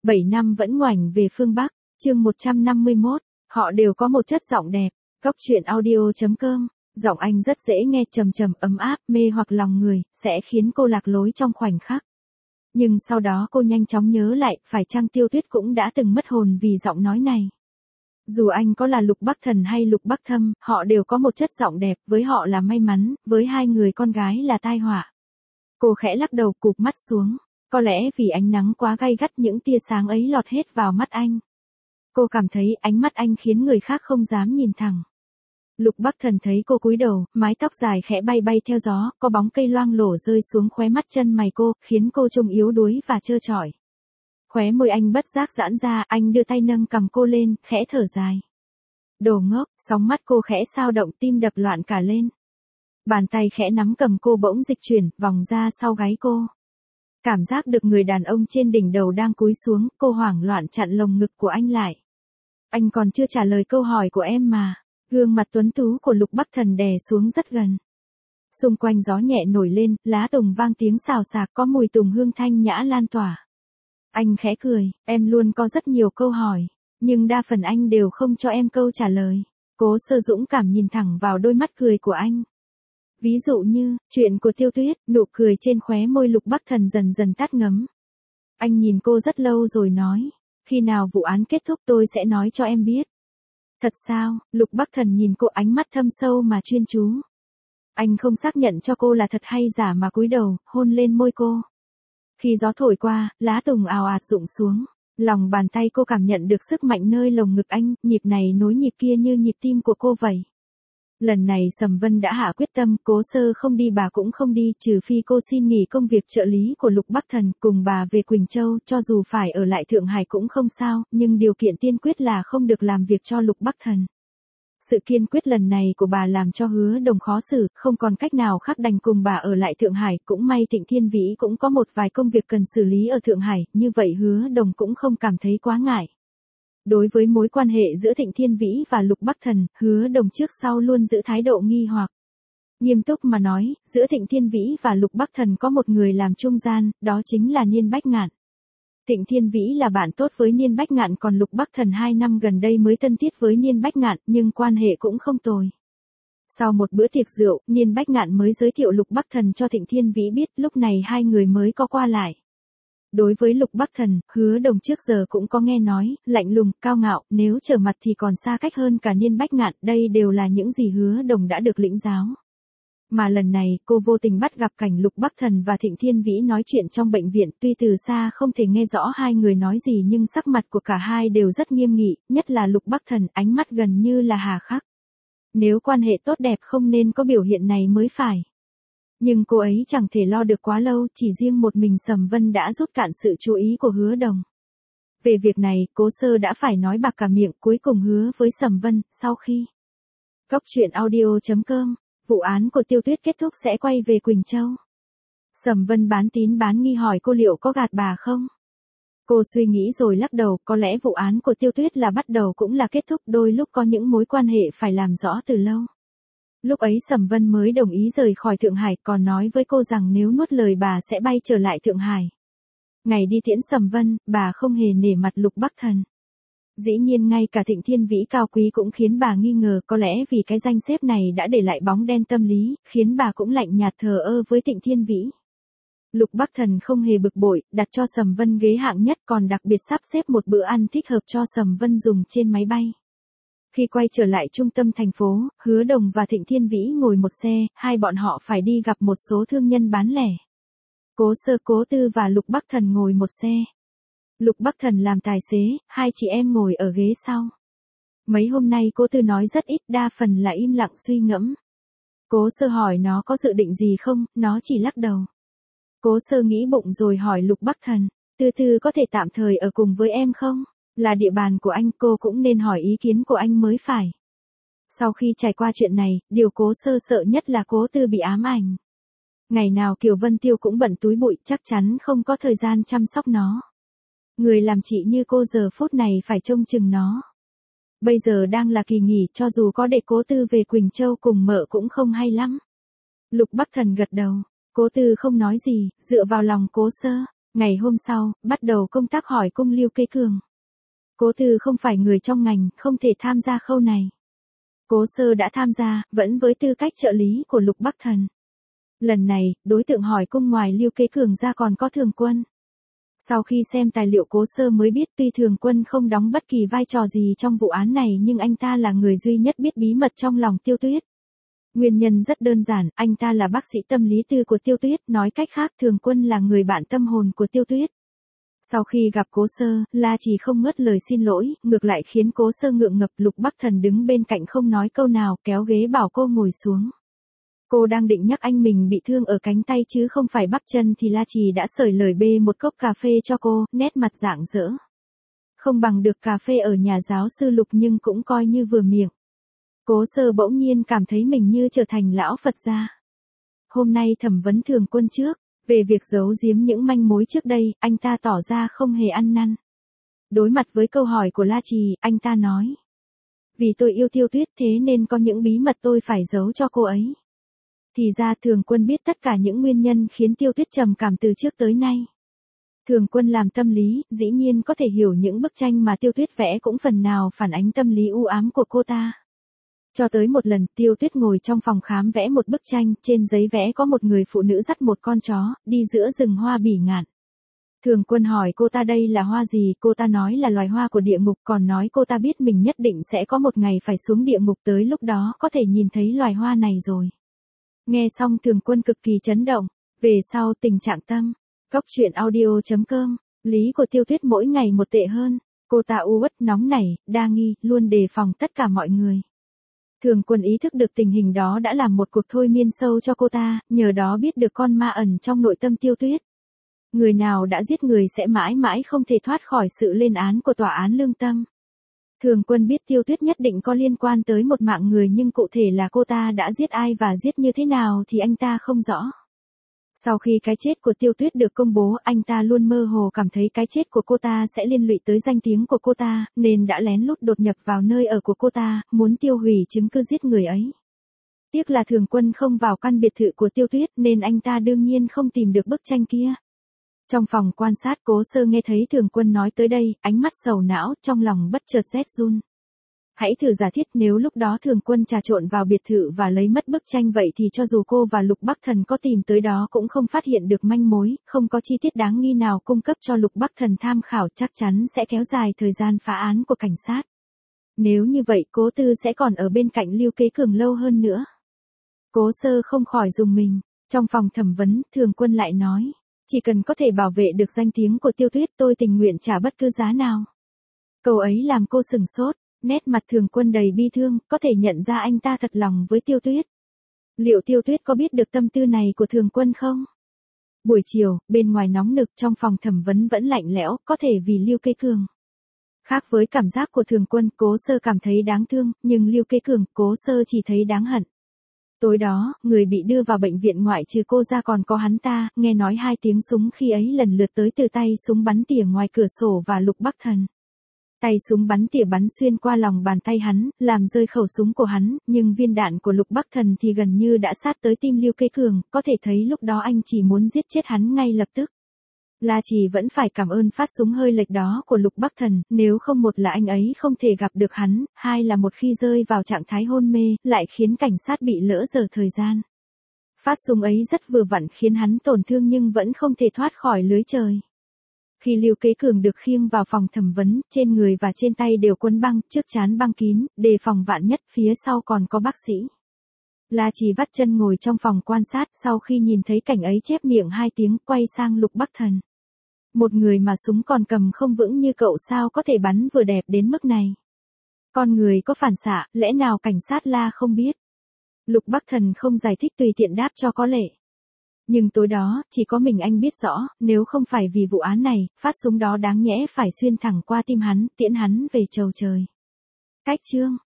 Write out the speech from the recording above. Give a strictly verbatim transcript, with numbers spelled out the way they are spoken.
bảy năm vẫn ngoảnh về phương Bắc, chương một trăm năm mươi mốt, họ đều có một chất giọng đẹp. Cóc truyện audio chấm com, giọng anh rất dễ nghe, trầm trầm ấm áp, mê hoặc lòng người, sẽ khiến cô lạc lối trong khoảnh khắc. Nhưng sau đó cô nhanh chóng nhớ lại, phải chăng Tiêu Tuyết cũng đã từng mất hồn vì giọng nói này. Dù anh có là Lục Bắc Thần hay Lục Bắc Thâm, họ đều có một chất giọng đẹp, với họ là may mắn, với hai người con gái là tai họa. Cô khẽ lắc đầu, cụp mắt xuống. Có lẽ vì ánh nắng quá gay gắt, những tia sáng ấy lọt hết vào mắt anh. Cô cảm thấy ánh mắt anh khiến người khác không dám nhìn thẳng. Lục Bắc Thần thấy cô cúi đầu, mái tóc dài khẽ bay bay theo gió, có bóng cây loang lổ rơi xuống khóe mắt chân mày cô, khiến cô trông yếu đuối và trơ trọi. Khóe môi anh bất giác giãn ra, anh đưa tay nâng cằm cô lên, khẽ thở dài. Đồ ngốc, sóng mắt cô khẽ xao động, tim đập loạn cả lên. Bàn tay khẽ nắm cầm cô bỗng dịch chuyển, vòng ra sau gáy cô. Cảm giác được người đàn ông trên đỉnh đầu đang cúi xuống, cô hoảng loạn chặn lồng ngực của anh lại. Anh còn chưa trả lời câu hỏi của em mà. Gương mặt tuấn tú của Lục Bắc Thần đè xuống rất gần. Xung quanh gió nhẹ nổi lên, lá tùng vang tiếng xào xạc, có mùi tùng hương thanh nhã lan tỏa. Anh khẽ cười, em luôn có rất nhiều câu hỏi, nhưng đa phần anh đều không cho em câu trả lời. Cố Sơ dũng cảm nhìn thẳng vào đôi mắt cười của anh. Ví dụ như, chuyện của Tiêu Tuyết, nụ cười trên khóe môi Lục Bắc Thần dần dần tắt ngấm. Anh nhìn cô rất lâu rồi nói, khi nào vụ án kết thúc tôi sẽ nói cho em biết. Thật sao? Lục Bắc Thần nhìn cô, ánh mắt thâm sâu mà chuyên chú. Anh không xác nhận cho cô là thật hay giả mà cúi đầu, hôn lên môi cô. Khi gió thổi qua, lá tùng ào ạt rụng xuống. Lòng bàn tay cô cảm nhận được sức mạnh nơi lồng ngực anh, nhịp này nối nhịp kia như nhịp tim của cô vậy. Lần này Sầm Vân đã hạ quyết tâm, Cố Sơ không đi bà cũng không đi, trừ phi cô xin nghỉ công việc trợ lý của Lục Bắc Thần, cùng bà về Quỳnh Châu, cho dù phải ở lại Thượng Hải cũng không sao, nhưng điều kiện tiên quyết là không được làm việc cho Lục Bắc Thần. Sự kiên quyết lần này của bà làm cho Hứa Đồng khó xử, không còn cách nào khác đành cùng bà ở lại Thượng Hải, cũng may Thịnh Thiên Vĩ cũng có một vài công việc cần xử lý ở Thượng Hải, như vậy Hứa Đồng cũng không cảm thấy quá ngại. Đối với mối quan hệ giữa Thịnh Thiên Vĩ và Lục Bắc Thần, Hứa Đồng trước sau luôn giữ thái độ nghi hoặc. Nghiêm túc mà nói, giữa Thịnh Thiên Vĩ và Lục Bắc Thần có một người làm trung gian, đó chính là Niên Bách Ngạn. Thịnh Thiên Vĩ là bạn tốt với Niên Bách Ngạn, còn Lục Bắc Thần hai năm gần đây mới thân thiết với Niên Bách Ngạn, nhưng quan hệ cũng không tồi. Sau một bữa tiệc rượu, Niên Bách Ngạn mới giới thiệu Lục Bắc Thần cho Thịnh Thiên Vĩ biết, lúc này hai người mới có qua lại. Đối với Lục Bắc Thần, Hứa Đồng trước giờ cũng có nghe nói, lạnh lùng, cao ngạo, nếu trở mặt thì còn xa cách hơn cả Niên Bách Ngạn, đây đều là những gì Hứa Đồng đã được lĩnh giáo. Mà lần này, cô vô tình bắt gặp cảnh Lục Bắc Thần và Thịnh Thiên Vĩ nói chuyện trong bệnh viện, tuy từ xa không thể nghe rõ hai người nói gì nhưng sắc mặt của cả hai đều rất nghiêm nghị, nhất là Lục Bắc Thần, ánh mắt gần như là hà khắc. Nếu quan hệ tốt đẹp không nên có biểu hiện này mới phải. Nhưng cô ấy chẳng thể lo được quá lâu, chỉ riêng một mình Sầm Vân đã rút cạn sự chú ý của Hứa Đồng. Về việc này, Cố Sơ đã phải nói bạc cả miệng, cuối cùng hứa với Sầm Vân, sau khi Cóc truyện audio chấm com, vụ án của Tiêu Tuyết kết thúc sẽ quay về Quỳnh Châu. Sầm Vân bán tín bán nghi hỏi cô liệu có gạt bà không? Cô suy nghĩ rồi lắc đầu, có lẽ vụ án của Tiêu Tuyết là bắt đầu cũng là kết thúc, đôi lúc có những mối quan hệ phải làm rõ từ lâu. Lúc ấy Sầm Vân mới đồng ý rời khỏi Thượng Hải, còn nói với cô rằng nếu nuốt lời bà sẽ bay trở lại Thượng Hải. Ngày đi tiễn Sầm Vân, bà không hề nể mặt Lục Bắc Thần. Dĩ nhiên ngay cả Thịnh Thiên Vĩ cao quý cũng khiến bà nghi ngờ, có lẽ vì cái danh xếp này đã để lại bóng đen tâm lý, khiến bà cũng lạnh nhạt thờ ơ với Thịnh Thiên Vĩ. Lục Bắc Thần không hề bực bội, đặt cho Sầm Vân ghế hạng nhất, còn đặc biệt sắp xếp một bữa ăn thích hợp cho Sầm Vân dùng trên máy bay. Khi quay trở lại trung tâm thành phố, Hứa Đồng và Thịnh Thiên Vĩ ngồi một xe, hai bọn họ phải đi gặp một số thương nhân bán lẻ. Cố Sơ, Cố Tư và Lục Bắc Thần ngồi một xe. Lục Bắc Thần làm tài xế, hai chị em ngồi ở ghế sau. Mấy hôm nay Cố Tư nói rất ít, đa phần là im lặng suy ngẫm. Cố Sơ hỏi nó có dự định gì không, nó chỉ lắc đầu. Cố Sơ nghĩ bụng rồi hỏi Lục Bắc Thần, Tư Tư có thể tạm thời ở cùng với em không? Là địa bàn của anh, cô cũng nên hỏi ý kiến của anh mới phải. Sau khi trải qua chuyện này, điều Cố Sơ sợ nhất là Cố Tư bị ám ảnh. Ngày nào Kiều Vân Tiêu cũng bận túi bụi, chắc chắn không có thời gian chăm sóc nó. Người làm chị như cô giờ phút này phải trông chừng nó. Bây giờ đang là kỳ nghỉ, cho dù có để Cố Tư về Quỳnh Châu cùng mợ cũng không hay lắm. Lục Bắc Thần gật đầu. Cố Tư không nói gì, dựa vào lòng Cố Sơ. Ngày hôm sau, bắt đầu công tác hỏi cung Lưu Kế Cường. Cố Tư không phải người trong ngành, không thể tham gia khâu này. Cố Sơ đã tham gia, vẫn với tư cách trợ lý của Lục Bắc Thần. Lần này, đối tượng hỏi cung ngoài Lưu Kế Cường ra còn có Thường Quân. Sau khi xem tài liệu Cố Sơ mới biết tuy Thường Quân không đóng bất kỳ vai trò gì trong vụ án này nhưng anh ta là người duy nhất biết bí mật trong lòng Tiêu Tuyết. Nguyên nhân rất đơn giản, anh ta là bác sĩ tâm lý tư của Tiêu Tuyết, nói cách khác Thường Quân là người bạn tâm hồn của Tiêu Tuyết. Sau khi gặp Cố Sơ, La Trì không ngớt lời xin lỗi, ngược lại khiến Cố Sơ ngượng ngập. Lục Bắc Thần đứng bên cạnh không nói câu nào, kéo ghế bảo cô ngồi xuống. Cô đang định nhắc anh mình bị thương ở cánh tay chứ không phải bắp chân thì La Trì đã sởi lời bê một cốc cà phê cho cô, nét mặt rạng rỡ. Không bằng được cà phê ở nhà giáo sư Lục nhưng cũng coi như vừa miệng. Cố Sơ bỗng nhiên cảm thấy mình như trở thành lão Phật gia. Hôm nay thẩm vấn Thường Quân trước, về việc giấu giếm những manh mối trước đây, anh ta tỏ ra không hề ăn năn. Đối mặt với câu hỏi của La Trì, anh ta nói. Vì tôi yêu Tiêu Tuyết thế nên có những bí mật tôi phải giấu cho cô ấy. Thì ra Thường Quân biết tất cả những nguyên nhân khiến Tiêu Tuyết trầm cảm từ trước tới nay. Thường Quân làm tâm lý, dĩ nhiên có thể hiểu những bức tranh mà Tiêu Tuyết vẽ cũng phần nào phản ánh tâm lý u ám của cô ta. Cho tới một lần, Tiêu Tuyết ngồi trong phòng khám vẽ một bức tranh, trên giấy vẽ có một người phụ nữ dắt một con chó, đi giữa rừng hoa bỉ ngạn. Thường Quân hỏi cô ta đây là hoa gì, cô ta nói là loài hoa của địa ngục, còn nói cô ta biết mình nhất định sẽ có một ngày phải xuống địa ngục, tới lúc đó có thể nhìn thấy loài hoa này rồi. Nghe xong Thường Quân cực kỳ chấn động, về sau tình trạng tâm. Cóc truyện audio chấm com, lý của Tiêu Tuyết mỗi ngày một tệ hơn, cô ta u uất nóng nảy, đa nghi, luôn đề phòng tất cả mọi người. Thường Quân ý thức được tình hình đó đã làm một cuộc thôi miên sâu cho cô ta, nhờ đó biết được con ma ẩn trong nội tâm Tiêu Tuyết. Người nào đã giết người sẽ mãi mãi không thể thoát khỏi sự lên án của tòa án lương tâm. Thường Quân biết Tiêu Tuyết nhất định có liên quan tới một mạng người nhưng cụ thể là cô ta đã giết ai và giết như thế nào thì anh ta không rõ. Sau khi cái chết của Tiêu Tuyết được công bố, anh ta luôn mơ hồ cảm thấy cái chết của cô ta sẽ liên lụy tới danh tiếng của cô ta, nên đã lén lút đột nhập vào nơi ở của cô ta, muốn tiêu hủy chứng cứ giết người ấy. Tiếc là Thường Quân không vào căn biệt thự của Tiêu Tuyết nên anh ta đương nhiên không tìm được bức tranh kia. Trong phòng quan sát, Cố Sơ nghe thấy Thường Quân nói tới đây, ánh mắt sầu não, trong lòng bất chợt rét run. Hãy thử giả thiết nếu lúc đó Thường Quân trà trộn vào biệt thự và lấy mất bức tranh vậy thì cho dù cô và Lục Bắc Thần có tìm tới đó cũng không phát hiện được manh mối, không có chi tiết đáng nghi nào cung cấp cho Lục Bắc Thần tham khảo, chắc chắn sẽ kéo dài thời gian phá án của cảnh sát. Nếu như vậy Cố Tư sẽ còn ở bên cạnh Lưu Kế Cường lâu hơn nữa. Cố Sơ không khỏi rùng mình. Trong phòng thẩm vấn, Thường Quân lại nói, chỉ cần có thể bảo vệ được danh tiếng của Tiêu Tuyết tôi tình nguyện trả bất cứ giá nào. Câu ấy làm cô sừng sốt. Nét mặt Thường Quân đầy bi thương, có thể nhận ra anh ta thật lòng với Tiêu Tuyết. Liệu Tiêu Tuyết có biết được tâm tư này của Thường Quân không? Buổi chiều, bên ngoài nóng nực, trong phòng thẩm vấn vẫn lạnh lẽo, có thể vì Lưu Kế Cường. Khác với cảm giác của Thường Quân, Cố Sơ cảm thấy đáng thương, nhưng Lưu Kế Cường, Cố Sơ chỉ thấy đáng hận. Tối đó, người bị đưa vào bệnh viện ngoại trừ cô ra còn có hắn ta, nghe nói hai tiếng súng khi ấy lần lượt tới từ tay súng bắn tỉa ngoài cửa sổ và Lục Bắc Thần. Tay súng bắn tỉa bắn xuyên qua lòng bàn tay hắn, làm rơi khẩu súng của hắn, nhưng viên đạn của Lục Bắc Thần thì gần như đã sát tới tim Lưu Kế Cường, có thể thấy lúc đó anh chỉ muốn giết chết hắn ngay lập tức. La Trì vẫn phải cảm ơn phát súng hơi lệch đó của Lục Bắc Thần, nếu không một là anh ấy không thể gặp được hắn, hai là một khi rơi vào trạng thái hôn mê, lại khiến cảnh sát bị lỡ dở thời gian. Phát súng ấy rất vừa vặn khiến hắn tổn thương nhưng vẫn không thể thoát khỏi lưới trời. Khi Lưu Kế Cường được khiêng vào phòng thẩm vấn, trên người và trên tay đều quấn băng, trước trán băng kín, đề phòng vạn nhất, phía sau còn có bác sĩ. La Trì vắt chân ngồi trong phòng quan sát, sau khi nhìn thấy cảnh ấy chép miệng hai tiếng, quay sang Lục Bắc Thần. Một người mà súng còn cầm không vững như cậu sao có thể bắn vừa đẹp đến mức này. Con người có phản xạ, lẽ nào cảnh sát La không biết. Lục Bắc Thần không giải thích, tùy tiện đáp cho có lệ. Nhưng tối đó, chỉ có mình anh biết rõ, nếu không phải vì vụ án này, phát súng đó đáng nhẽ phải xuyên thẳng qua tim hắn, tiễn hắn về chầu trời. Cách chương